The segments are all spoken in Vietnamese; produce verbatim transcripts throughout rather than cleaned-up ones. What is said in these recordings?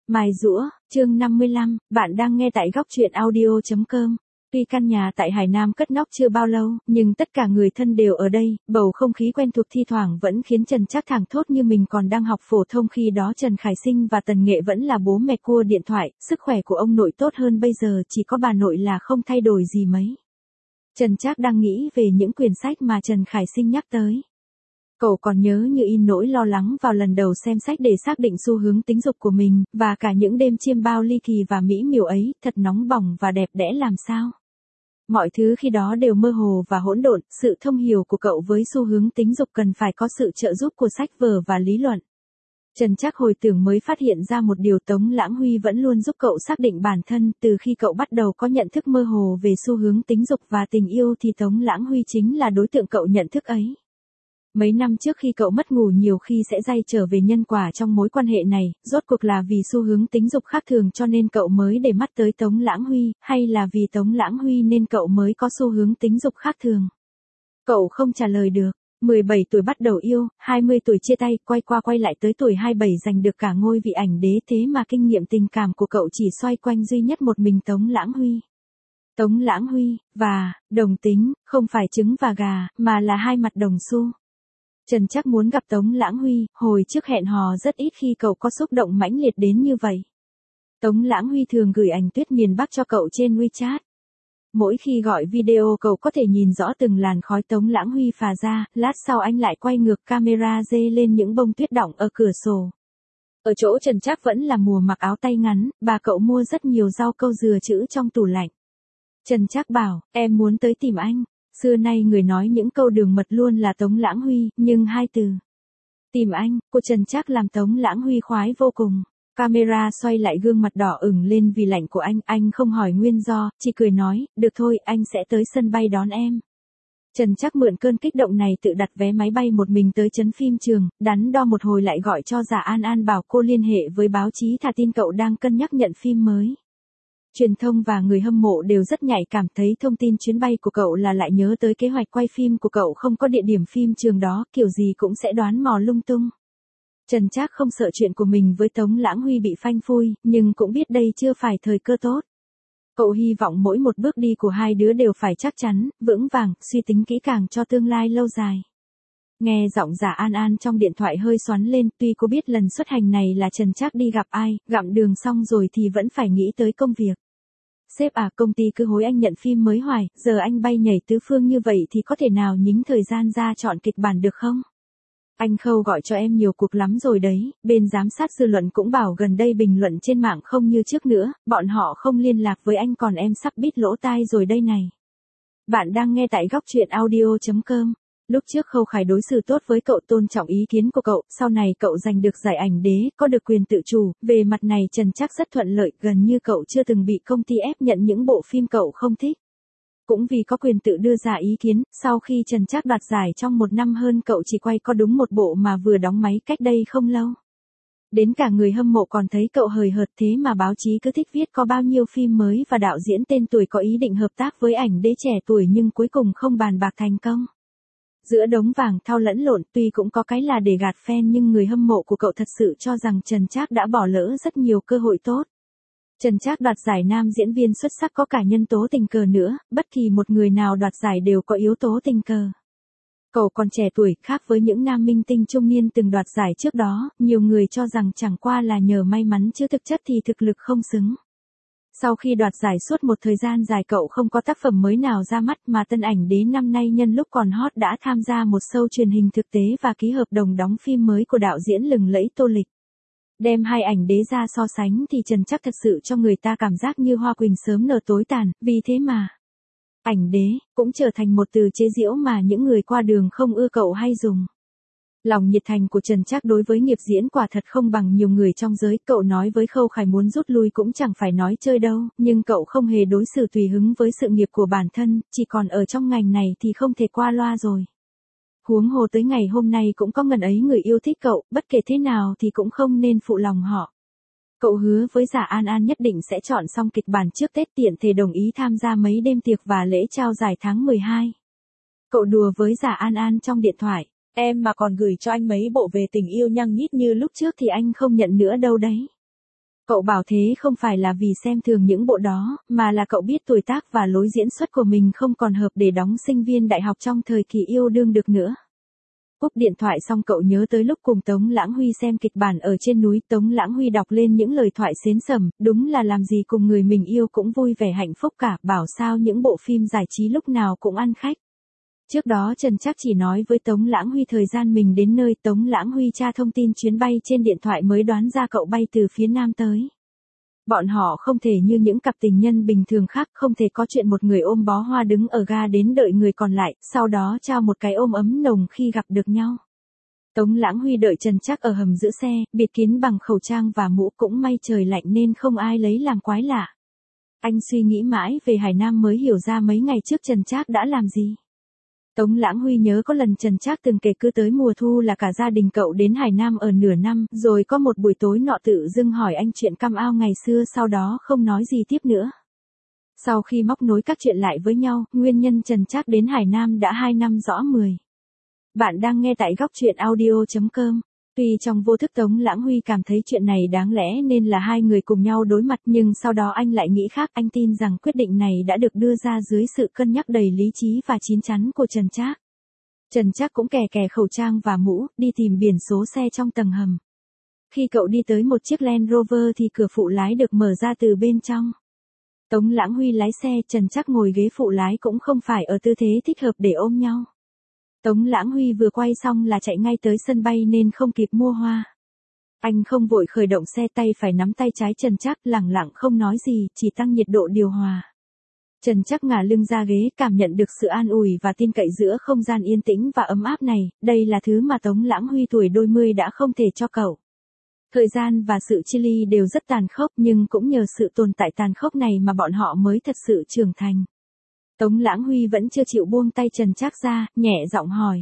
Mài giũa, chương năm mươi lăm, bạn đang nghe tại góc truyện audio chấm com. Tuy căn nhà tại Hải Nam cất nóc chưa bao lâu, nhưng tất cả người thân đều ở đây, bầu không khí quen thuộc thi thoảng vẫn khiến Trần Trác thảng thốt như mình còn đang học phổ thông khi đó Trần Khải Sinh và Tần Nghệ vẫn là bố mẹ cua điện thoại, sức khỏe của ông nội tốt hơn bây giờ, chỉ có bà nội là không thay đổi gì mấy. Trần Trác đang nghĩ về những quyển sách mà Trần Khải Sinh nhắc tới. Cậu còn nhớ như in nỗi lo lắng vào lần đầu xem sách để xác định xu hướng tính dục của mình, và cả những đêm chiêm bao ly kỳ và mỹ miều ấy, thật nóng bỏng và đẹp đẽ làm sao. Mọi thứ khi đó đều mơ hồ và hỗn độn, sự thông hiểu của cậu với xu hướng tính dục cần phải có sự trợ giúp của sách vở và lý luận. Trần Trác hồi tưởng mới phát hiện ra một điều, Tống Lãng Huy vẫn luôn giúp cậu xác định bản thân, từ khi cậu bắt đầu có nhận thức mơ hồ về xu hướng tính dục và tình yêu thì Tống Lãng Huy chính là đối tượng cậu nhận thức ấy. Mấy năm trước khi cậu mất ngủ nhiều khi sẽ day trở về nhân quả trong mối quan hệ này, rốt cuộc là vì xu hướng tính dục khác thường cho nên cậu mới để mắt tới Tống Lãng Huy, hay là vì Tống Lãng Huy nên cậu mới có xu hướng tính dục khác thường? Cậu không trả lời được. mười bảy tuổi bắt đầu yêu, hai mươi tuổi chia tay, quay qua quay lại tới tuổi hai mươi bảy giành được cả ngôi vị ảnh đế, thế mà kinh nghiệm tình cảm của cậu chỉ xoay quanh duy nhất một mình Tống Lãng Huy. Tống Lãng Huy, và, đồng tính, không phải trứng và gà, mà là hai mặt đồng xu. Trần Trác muốn gặp Tống Lãng Huy, hồi trước hẹn hò rất ít khi cậu có xúc động mãnh liệt đến như vậy. Tống Lãng Huy thường gửi ảnh tuyết miền Bắc cho cậu trên WeChat. Mỗi khi gọi video cậu có thể nhìn rõ từng làn khói Tống Lãng Huy phả ra, lát sau anh lại quay ngược camera dê lên những bông tuyết đọng ở cửa sổ. Ở chỗ Trần Trác vẫn là mùa mặc áo tay ngắn, bà cậu mua rất nhiều rau câu dừa chữ trong tủ lạnh. Trần Trác bảo, em muốn tới tìm anh. Xưa nay người nói những câu đường mật luôn là Tống Lãng Huy, nhưng hai từ tìm anh, của Trần Trác làm Tống Lãng Huy khoái vô cùng. Camera xoay lại gương mặt đỏ ửng lên vì lạnh của anh, anh không hỏi nguyên do, chỉ cười nói, được thôi, anh sẽ tới sân bay đón em. Trần Trác mượn cơn kích động này tự đặt vé máy bay một mình tới trấn phim trường, đắn đo một hồi lại gọi cho Giả An An bảo cô liên hệ với báo chí thả tin cậu đang cân nhắc nhận phim mới. Truyền thông và người hâm mộ đều rất nhạy cảm, thấy thông tin chuyến bay của cậu là lại nhớ tới kế hoạch quay phim của cậu không có địa điểm phim trường đó, kiểu gì cũng sẽ đoán mò lung tung. Trần Trác không sợ chuyện của mình với Tống Lãng Huy bị phanh phui, nhưng cũng biết đây chưa phải thời cơ tốt. Cậu hy vọng mỗi một bước đi của hai đứa đều phải chắc chắn, vững vàng, suy tính kỹ càng cho tương lai lâu dài. Nghe giọng Giả An An trong điện thoại hơi xoắn lên, tuy cô biết lần xuất hành này là Trần Trác đi gặp ai, gặm đường xong rồi thì vẫn phải nghĩ tới công việc. Sếp à, công ty cứ hối anh nhận phim mới hoài, giờ anh bay nhảy tứ phương như vậy thì có thể nào nhính thời gian ra chọn kịch bản được không? Anh Khâu gọi cho em nhiều cuộc lắm rồi đấy, bên giám sát dư luận cũng bảo gần đây bình luận trên mạng không như trước nữa, bọn họ không liên lạc với anh còn em sắp bít lỗ tai rồi đây này. Bạn đang nghe tại góc truyện audio chấm com. Lúc trước Khâu Khải đối xử tốt với cậu, tôn trọng ý kiến của cậu, sau này cậu giành được giải ảnh đế, có được quyền tự chủ, về mặt này Trần Trác rất thuận lợi, gần như cậu chưa từng bị công ty ép nhận những bộ phim cậu không thích. Cũng vì có quyền tự đưa ra ý kiến, sau khi Trần Trác đoạt giải trong một năm hơn cậu chỉ quay có đúng một bộ mà vừa đóng máy cách đây không lâu. Đến cả người hâm mộ còn thấy cậu hời hợt, thế mà báo chí cứ thích viết có bao nhiêu phim mới và đạo diễn tên tuổi có ý định hợp tác với ảnh đế trẻ tuổi nhưng cuối cùng không bàn bạc thành công. Giữa đống vàng thau lẫn lộn, tuy cũng có cái là để gạt fan nhưng người hâm mộ của cậu thật sự cho rằng Trần Trác đã bỏ lỡ rất nhiều cơ hội tốt. Trần Trác đoạt giải nam diễn viên xuất sắc có cả nhân tố tình cờ nữa, bất kỳ một người nào đoạt giải đều có yếu tố tình cờ. Cậu còn trẻ tuổi, khác với những nam minh tinh trung niên từng đoạt giải trước đó, nhiều người cho rằng chẳng qua là nhờ may mắn chứ thực chất thì thực lực không xứng. Sau khi đoạt giải suốt một thời gian dài cậu không có tác phẩm mới nào ra mắt mà tân ảnh đế năm nay nhân lúc còn hot đã tham gia một show truyền hình thực tế và ký hợp đồng đóng phim mới của đạo diễn lừng lẫy Tô Lịch. Đem hai ảnh đế ra so sánh thì Trần Trác thật sự cho người ta cảm giác như hoa quỳnh sớm nở tối tàn, vì thế mà ảnh đế cũng trở thành một từ chế giễu mà những người qua đường không ưa cậu hay dùng. Lòng nhiệt thành của Trần Trác đối với nghiệp diễn quả thật không bằng nhiều người trong giới, cậu nói với Khâu Khải muốn rút lui cũng chẳng phải nói chơi đâu, nhưng cậu không hề đối xử tùy hứng với sự nghiệp của bản thân, chỉ còn ở trong ngành này thì không thể qua loa rồi. Huống hồ tới ngày hôm nay cũng có ngần ấy người yêu thích cậu, bất kể thế nào thì cũng không nên phụ lòng họ. Cậu hứa với Giả An An nhất định sẽ chọn xong kịch bản trước Tết, tiện thể đồng ý tham gia mấy đêm tiệc và lễ trao giải tháng mười hai. Cậu đùa với Giả An An trong điện thoại, em mà còn gửi cho anh mấy bộ về tình yêu nhăng nhít như lúc trước thì anh không nhận nữa đâu đấy. Cậu bảo thế không phải là vì xem thường những bộ đó, mà là cậu biết tuổi tác và lối diễn xuất của mình không còn hợp để đóng sinh viên đại học trong thời kỳ yêu đương được nữa. Cúp điện thoại xong cậu nhớ tới lúc cùng Tống Lãng Huy xem kịch bản ở trên núi, Tống Lãng Huy đọc lên những lời thoại xến sẩm, đúng là làm gì cùng người mình yêu cũng vui vẻ hạnh phúc cả, bảo sao những bộ phim giải trí lúc nào cũng ăn khách. Trước đó Trần Trác chỉ nói với Tống Lãng Huy thời gian mình đến nơi, Tống Lãng Huy tra thông tin chuyến bay trên điện thoại mới đoán ra cậu bay từ phía Nam tới. Bọn họ không thể như những cặp tình nhân bình thường khác, không thể có chuyện một người ôm bó hoa đứng ở ga đến đợi người còn lại, sau đó trao một cái ôm ấm nồng khi gặp được nhau. Tống Lãng Huy đợi Trần Trác ở hầm giữ xe, bịt kín bằng khẩu trang và mũ, cũng may trời lạnh nên không ai lấy làm quái lạ. Anh suy nghĩ mãi về Hải Nam mới hiểu ra mấy ngày trước Trần Trác đã làm gì. Tống Lãng Huy nhớ có lần Trần Trác từng kể cứ tới mùa thu là cả gia đình cậu đến Hải Nam ở nửa năm, rồi có một buổi tối nọ tự dưng hỏi anh chuyện cam ao ngày xưa, sau đó không nói gì tiếp nữa. Sau khi móc nối các chuyện lại với nhau, nguyên nhân Trần Trác đến Hải Nam đã hai năm rõ mười. Bạn đang nghe tại góc truyện audio chấm com. Tuy trong vô thức Tống Lãng Huy cảm thấy chuyện này đáng lẽ nên là hai người cùng nhau đối mặt, nhưng sau đó anh lại nghĩ khác, anh tin rằng quyết định này đã được đưa ra dưới sự cân nhắc đầy lý trí và chín chắn của Trần Trác. Trần Trác cũng kè kè khẩu trang và mũ, đi tìm biển số xe trong tầng hầm. Khi cậu đi tới một chiếc Land Rover thì cửa phụ lái được mở ra từ bên trong. Tống Lãng Huy lái xe, Trần Trác ngồi ghế phụ lái cũng không phải ở tư thế thích hợp để ôm nhau. Tống Lãng Huy vừa quay xong là chạy ngay tới sân bay nên không kịp mua hoa. Anh không vội khởi động xe, tay phải nắm tay trái Trần Trác, lẳng lặng không nói gì, chỉ tăng nhiệt độ điều hòa. Trần Trác ngả lưng ra ghế, cảm nhận được sự an ủi và tin cậy giữa không gian yên tĩnh và ấm áp này, đây là thứ mà Tống Lãng Huy tuổi đôi mươi đã không thể cho cậu. Thời gian và sự chia ly đều rất tàn khốc, nhưng cũng nhờ sự tồn tại tàn khốc này mà bọn họ mới thật sự trưởng thành. Tống Lãng Huy vẫn chưa chịu buông tay Trần Trác ra, nhẹ giọng hỏi.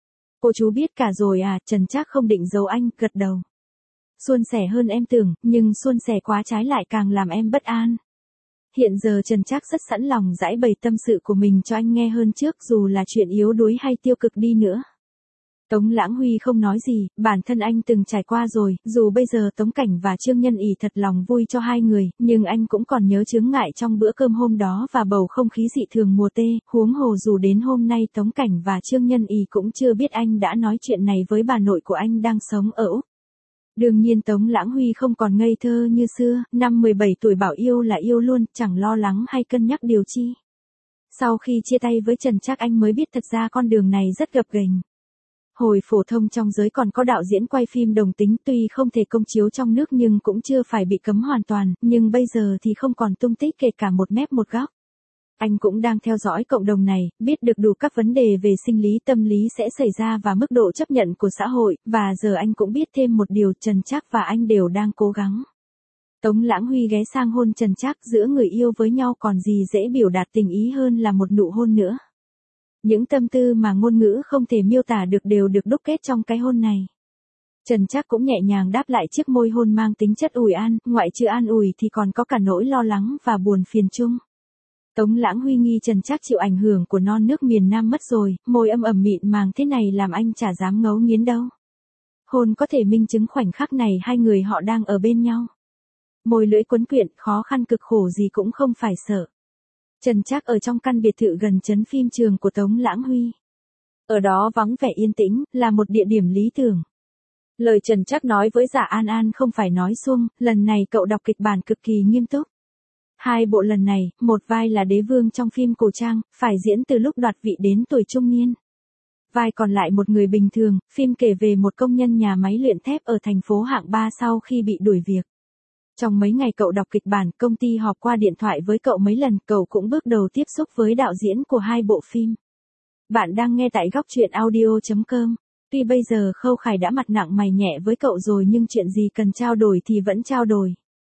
Cô chú biết cả rồi à? Trần Trác không định giấu anh, gật đầu. Suôn sẻ hơn em tưởng, nhưng suôn sẻ quá trái lại càng làm em bất an. Hiện giờ Trần Trác rất sẵn lòng giải bày tâm sự của mình cho anh nghe hơn trước, dù là chuyện yếu đuối hay tiêu cực đi nữa. Tống Lãng Huy không nói gì, bản thân anh từng trải qua rồi, dù bây giờ Tống Cảnh và Trương Nhân Ỷ thật lòng vui cho hai người, nhưng anh cũng còn nhớ chướng ngại trong bữa cơm hôm đó và bầu không khí dị thường mùa tê, huống hồ dù đến hôm nay Tống Cảnh và Trương Nhân Ỷ cũng chưa biết anh đã nói chuyện này với bà nội của anh đang sống ở Úc. Đương nhiên Tống Lãng Huy không còn ngây thơ như xưa, năm mười bảy tuổi bảo yêu là yêu luôn, chẳng lo lắng hay cân nhắc điều chi. Sau khi chia tay với Trần Trác anh mới biết thật ra con đường này rất gập ghềnh. Hồi phổ thông trong giới còn có đạo diễn quay phim đồng tính, tuy không thể công chiếu trong nước nhưng cũng chưa phải bị cấm hoàn toàn, nhưng bây giờ thì không còn tung tích kể cả một mép một góc. Anh cũng đang theo dõi cộng đồng này, biết được đủ các vấn đề về sinh lý tâm lý sẽ xảy ra và mức độ chấp nhận của xã hội, và giờ anh cũng biết thêm một điều, Trần Trác và anh đều đang cố gắng. Tống Lãng Huy ghé sang hôn Trần Trác, giữa người yêu với nhau còn gì dễ biểu đạt tình ý hơn là một nụ hôn nữa. Những tâm tư mà ngôn ngữ không thể miêu tả được đều được đúc kết trong cái hôn này. Trần Trác cũng nhẹ nhàng đáp lại chiếc môi hôn mang tính chất ủi an, ngoại trừ an ủi thì còn có cả nỗi lo lắng và buồn phiền chung. Tống Lãng Huy nghi Trần Trác chịu ảnh hưởng của non nước miền Nam mất rồi, môi âm ẩm mịn màng thế này làm anh chả dám ngấu nghiến đâu. Hôn có thể minh chứng khoảnh khắc này hai người họ đang ở bên nhau. Môi lưỡi quấn quyện, khó khăn cực khổ gì cũng không phải sợ. Trần Trác ở trong căn biệt thự gần trấn phim trường của Tống Lãng Huy. Ở đó vắng vẻ yên tĩnh, là một địa điểm lý tưởng. Lời Trần Trác nói với Dạ An An không phải nói suông, lần này cậu đọc kịch bản cực kỳ nghiêm túc. Hai bộ lần này, một vai là đế vương trong phim cổ trang, phải diễn từ lúc đoạt vị đến tuổi trung niên. Vai còn lại một người bình thường, phim kể về một công nhân nhà máy luyện thép ở thành phố hạng ba sau khi bị đuổi việc. Trong mấy ngày cậu đọc kịch bản, công ty họp qua điện thoại với cậu mấy lần, cậu cũng bước đầu tiếp xúc với đạo diễn của hai bộ phim. Bạn đang nghe tại góc truyện audio chấm com. Tuy bây giờ Khâu Khải đã mặt nặng mày nhẹ với cậu rồi nhưng chuyện gì cần trao đổi thì vẫn trao đổi.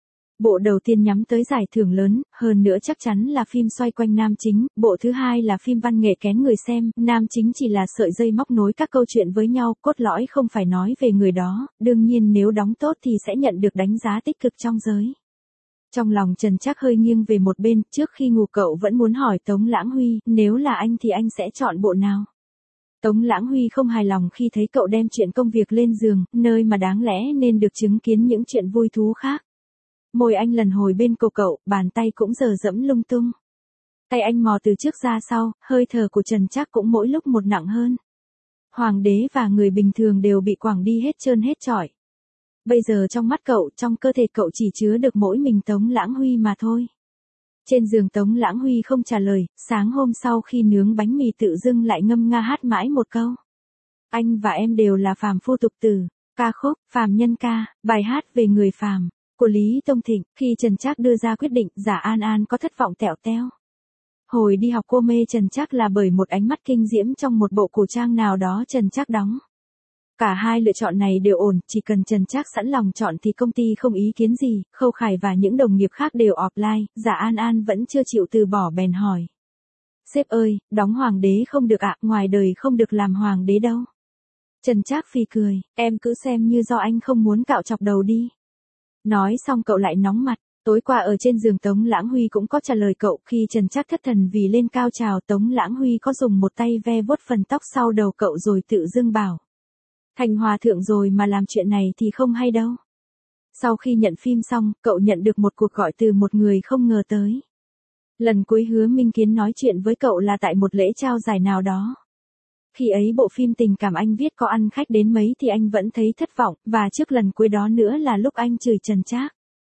Bộ đầu tiên nhắm tới giải thưởng lớn, hơn nữa chắc chắn là phim xoay quanh nam chính, bộ thứ hai là phim văn nghệ kén người xem, nam chính chỉ là sợi dây móc nối các câu chuyện với nhau, cốt lõi không phải nói về người đó, đương nhiên nếu đóng tốt thì sẽ nhận được đánh giá tích cực trong giới. Trong lòng Trần Trác hơi nghiêng về một bên, trước khi ngủ cậu vẫn muốn hỏi Tống Lãng Huy, nếu là anh thì anh sẽ chọn bộ nào? Tống Lãng Huy không hài lòng khi thấy cậu đem chuyện công việc lên giường, nơi mà đáng lẽ nên được chứng kiến những chuyện vui thú khác. Môi anh lần hồi bên cổ cậu, bàn tay cũng giờ dẫm lung tung. Tay anh mò từ trước ra sau, hơi thở của Trần Trác cũng mỗi lúc một nặng hơn. Hoàng đế và người bình thường đều bị quẳng đi hết trơn hết trọi. Bây giờ trong mắt cậu, trong cơ thể cậu chỉ chứa được mỗi mình Tống Lãng Huy mà thôi. Trên giường Tống Lãng Huy không trả lời, sáng hôm sau khi nướng bánh mì tự dưng lại ngâm nga hát mãi một câu. Anh và em đều là phàm phu tục tử, ca khúc, phàm nhân ca, bài hát về người phàm, của Lý Tông Thịnh. Khi Trần Trác đưa ra quyết định, Giả An An có thất vọng tẹo teo. Hồi đi học cô mê Trần Trác là bởi một ánh mắt kinh diễm trong một bộ cổ trang nào đó Trần Trác đóng. Cả hai lựa chọn này đều ổn, chỉ cần Trần Trác sẵn lòng chọn thì công ty không ý kiến gì. Khâu Khải và những đồng nghiệp khác đều offline, Giả An An vẫn chưa chịu từ bỏ bèn hỏi. Sếp ơi, đóng hoàng đế không được ạ, ngoài đời không được làm hoàng đế đâu. Trần Trác phì cười, em cứ xem như do anh không muốn cạo chọc đầu đi. Nói xong cậu lại nóng mặt. Tối qua ở trên giường Tống Lãng Huy cũng có trả lời cậu. Khi Trần Trác thất thần vì lên cao trào, Tống Lãng Huy có dùng một tay ve vuốt phần tóc sau đầu cậu rồi tự dưng bảo. Thành hòa thượng rồi mà làm chuyện này thì không hay đâu. Sau khi nhận phim xong, cậu nhận được một cuộc gọi từ một người không ngờ tới. Lần cuối Hứa Minh Kiến nói chuyện với cậu là tại một lễ trao giải nào đó. Khi ấy bộ phim tình cảm anh viết có ăn khách đến mấy thì anh vẫn thấy thất vọng, và trước lần cuối đó nữa là lúc anh chửi Trần Trác.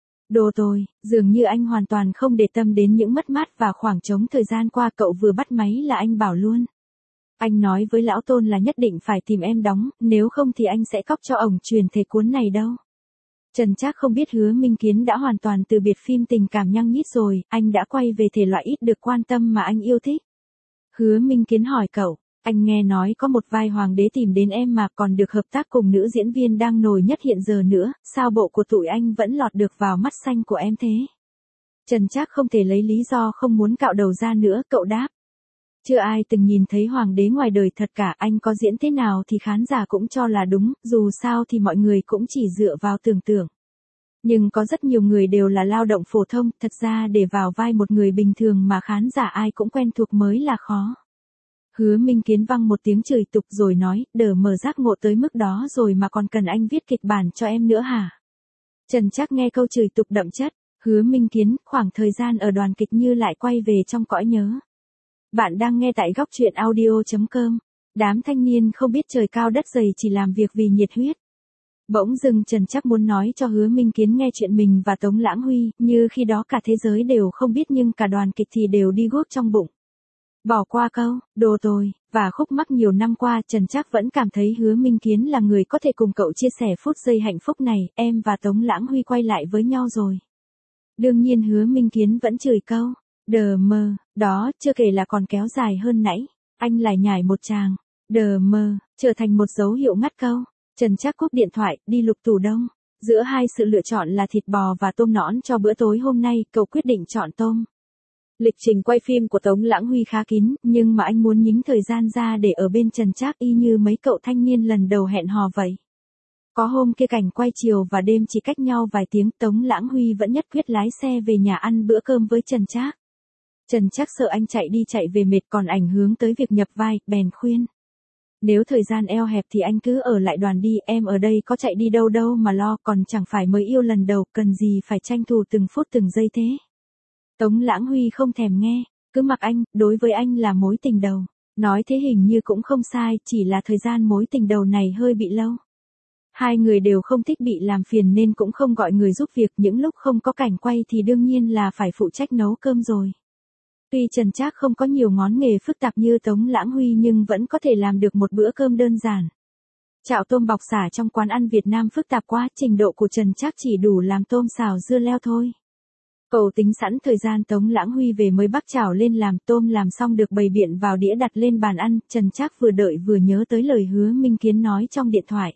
Đồ tôi, dường như anh hoàn toàn không để tâm đến những mất mát và khoảng trống thời gian qua. Cậu vừa bắt máy là anh bảo luôn. Anh nói với lão Tôn là nhất định phải tìm em đóng, nếu không thì anh sẽ cóc cho ổng truyền thể cuốn này đâu. Trần Trác không biết Hứa Minh Kiến đã hoàn toàn từ biệt phim tình cảm nhăng nhít rồi, anh đã quay về thể loại ít được quan tâm mà anh yêu thích. Hứa Minh Kiến hỏi cậu, anh nghe nói có một vai hoàng đế tìm đến em mà còn được hợp tác cùng nữ diễn viên đang nổi nhất hiện giờ nữa, sao bộ của tụi anh vẫn lọt được vào mắt xanh của em thế? Trần Trác không thể lấy lý do không muốn cạo đầu ra nữa, cậu đáp. Chưa ai từng nhìn thấy hoàng đế ngoài đời thật cả, anh có diễn thế nào thì khán giả cũng cho là đúng, dù sao thì mọi người cũng chỉ dựa vào tưởng tượng. Nhưng có rất nhiều người đều là lao động phổ thông, thật ra để vào vai một người bình thường mà khán giả ai cũng quen thuộc mới là khó. Hứa Minh Kiến văng một tiếng chửi tục rồi nói, đờ mờ giác ngộ tới mức đó rồi mà còn cần anh viết kịch bản cho em nữa hả? Trần Trác nghe câu chửi tục đậm chất, Hứa Minh Kiến, khoảng thời gian ở đoàn kịch như lại quay về trong cõi nhớ. Bạn đang nghe tại góc truyện audio chấm com. Đám thanh niên không biết trời cao đất dày chỉ làm việc vì nhiệt huyết. Bỗng dưng Trần Trác muốn nói cho Hứa Minh Kiến nghe chuyện mình và Tống Lãng Huy, như khi đó cả thế giới đều không biết nhưng cả đoàn kịch thì đều đi guốc trong bụng. Bỏ qua câu, đồ tồi, và khúc mắc nhiều năm qua, Trần Trác vẫn cảm thấy Hứa Minh Kiến là người có thể cùng cậu chia sẻ phút giây hạnh phúc này, em và Tống Lãng Huy quay lại với nhau rồi. Đương nhiên Hứa Minh Kiến vẫn chửi câu, đờ mờ, đó, chưa kể là còn kéo dài hơn nãy, anh lại nhảy một tràng, đờ mờ, trở thành một dấu hiệu ngắt câu. Trần Trác cúp điện thoại, đi lục tủ đông. Giữa hai sự lựa chọn là thịt bò và tôm nõn cho bữa tối hôm nay, cậu quyết định chọn tôm. Lịch trình quay phim của Tống Lãng Huy khá kín, nhưng mà anh muốn nhính thời gian ra để ở bên Trần Trác y như mấy cậu thanh niên lần đầu hẹn hò vậy. Có hôm kia cảnh quay chiều và đêm chỉ cách nhau vài tiếng, Tống Lãng Huy vẫn nhất quyết lái xe về nhà ăn bữa cơm với Trần Trác. Trần Trác sợ anh chạy đi chạy về mệt còn ảnh hưởng tới việc nhập vai, bèn khuyên. Nếu thời gian eo hẹp thì anh cứ ở lại đoàn đi, em ở đây có chạy đi đâu đâu mà lo, còn chẳng phải mới yêu lần đầu, cần gì phải tranh thủ từng phút từng giây thế. Tống Lãng Huy không thèm nghe, cứ mặc anh, đối với anh là mối tình đầu. Nói thế hình như cũng không sai, chỉ là thời gian mối tình đầu này hơi bị lâu. Hai người đều không thích bị làm phiền nên cũng không gọi người giúp việc, những lúc không có cảnh quay thì đương nhiên là phải phụ trách nấu cơm rồi. Tuy Trần Trác không có nhiều ngón nghề phức tạp như Tống Lãng Huy nhưng vẫn có thể làm được một bữa cơm đơn giản. Chảo tôm bọc xả trong quán ăn Việt Nam phức tạp quá, trình độ của Trần Trác chỉ đủ làm tôm xào dưa leo thôi. Cậu tính sẵn thời gian Tống Lãng Huy về mới bắc chảo lên làm, tôm làm xong được bày biện vào đĩa đặt lên bàn ăn, Trần Trác vừa đợi vừa nhớ tới lời Hứa Minh Kiến nói trong điện thoại.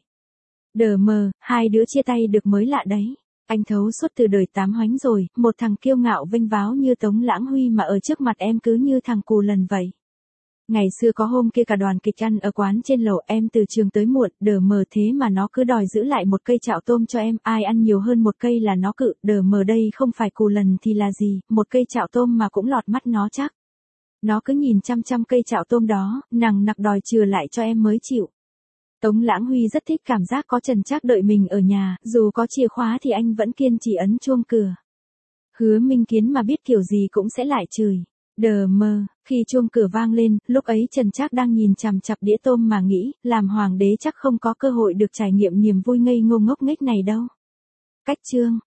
Đờ mờ, hai đứa chia tay được mới lạ đấy. Anh thấu suốt từ đời tám hoánh rồi, một thằng kiêu ngạo vênh váo như Tống Lãng Huy mà ở trước mặt em cứ như thằng cù lần vậy. Ngày xưa có hôm kia cả đoàn kịch ăn ở quán trên lầu, em từ trường tới muộn, đờ mờ thế mà nó cứ đòi giữ lại một cây chạo tôm cho em, ai ăn nhiều hơn một cây là nó cự, đờ mờ đây không phải cù lần thì là gì, một cây chạo tôm mà cũng lọt mắt nó chắc. Nó cứ nhìn chăm chăm cây chạo tôm đó, nằng nặc đòi chừa lại cho em mới chịu. Tống Lãng Huy rất thích cảm giác có Trần Trác đợi mình ở nhà, dù có chìa khóa thì anh vẫn kiên trì ấn chuông cửa. Hứa Minh Kiến mà biết kiểu gì cũng sẽ lại chửi. Đờ mơ, khi chuông cửa vang lên, lúc ấy Trần Trác đang nhìn chằm chằm đĩa tôm mà nghĩ, làm hoàng đế chắc không có cơ hội được trải nghiệm niềm vui ngây ngô ngốc nghếch này đâu. Cách chương